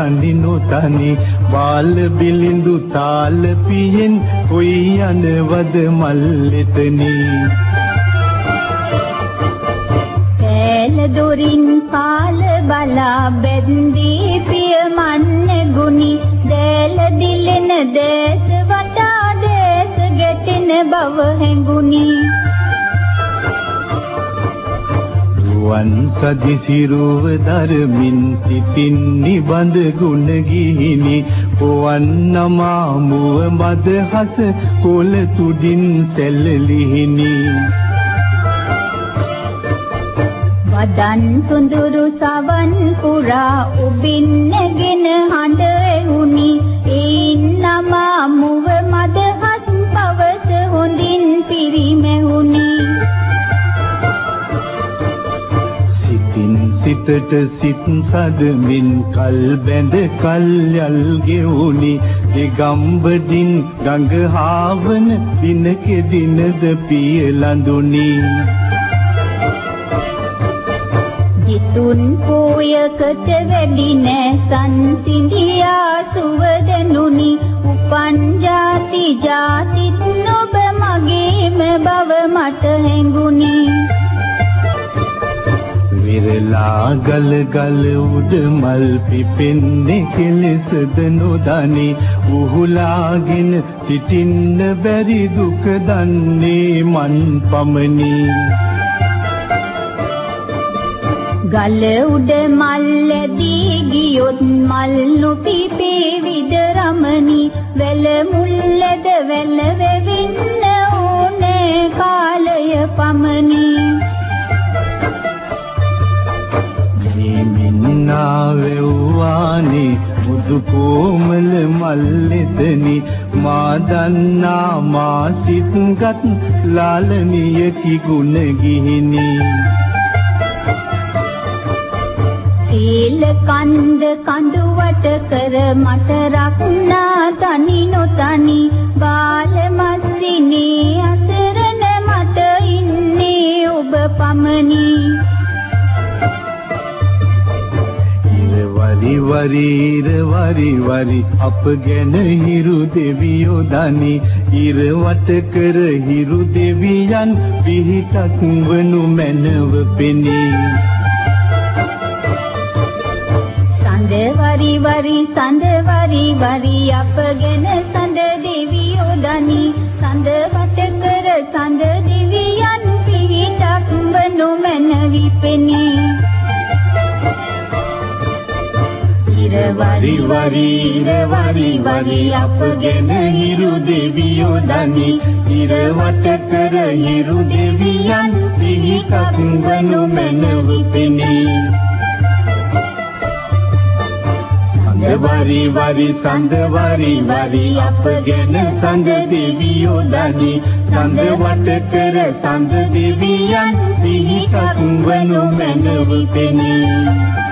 තනි නොතනි බාල බිලිඳු තාල පියෙන් කොයි යනවද මල්ලෙතනි පෑල දොරින් පාල බලා බැඳී පිය මන්නේ ගුනි දැල දිලෙන දේශ වටා දේශ ගැටෙන බව හැඟුනි රුවන් සදි සිරුව දරමින් සිතින් නිබඳ ගුණ ගිහිනි පොවන් නමා මුව මද හස කොළ තුඩින් සැලලිහිනි වදන් සුඳුරු සවන් පුරා උබින් නැගෙන හඬ එහුනි ඒන් නමා මුව මද හස් පවස හොඳින් පිරිමැහුනි සිතට සිත් සදමින් කල් බැඳ කල් යල් ගෙවුනි දිගම්බදින් ගඟ හාවන දිනක දිනද පිය ලඳුනි ජිතුන් පෝයකට වැඩි නැසන් සිඳියා සුවදනුනි උපන් ජාති ජාතිත් නොබ මගේම බව මට හැඟුනි විරලා ගල ගල උඩ මල් පිපෙන්නේ කෙලෙසද නොදනි උහුලාගෙන සිටින්න බැරි දුක දන්නේ මන් පමණි ගල උඩ මල් ඇදී ගියොත් මල් නොපිපේ විදරමණි වැල මුල්ලද වැල වෙවින්න ඕනේ කාලය පමණි වෙව්වානේ මුදු කොමල මල්ලෙතනි මා දන්නා මා සිත්ගත් ලාලනියකි ගුණ ගිහිනි සීල කන්ද කඳුවට කර මට රක්නා තනි නොතනි බාල මස්සිනේ අසරණ මට ඉන්නේ ඔබ පමණි වරි වරි අප ගැන හිරු දෙවියෝ දනි ඉර වට කර හිරු දෙවියන් පිහිටක් වනු මැනව පෙනී සඳ වරි වරි අප ගැන සඳ දෙවියෝ දනි සඳ වට කර සඳ දෙවියන් පිහිටක් වනු මැනවි පෙනී වරි අප ගැන හිරු දෙවියෝ දනි ඉර වට කර හිරු දෙවියන් පිහිටක් වනු මැනව පෙනී සඳ වරි අප ගැන සඳ දෙවියෝ දනි සඳ වට කර සඳ දෙවියන් පිහිටක් වනු මැනව පෙනී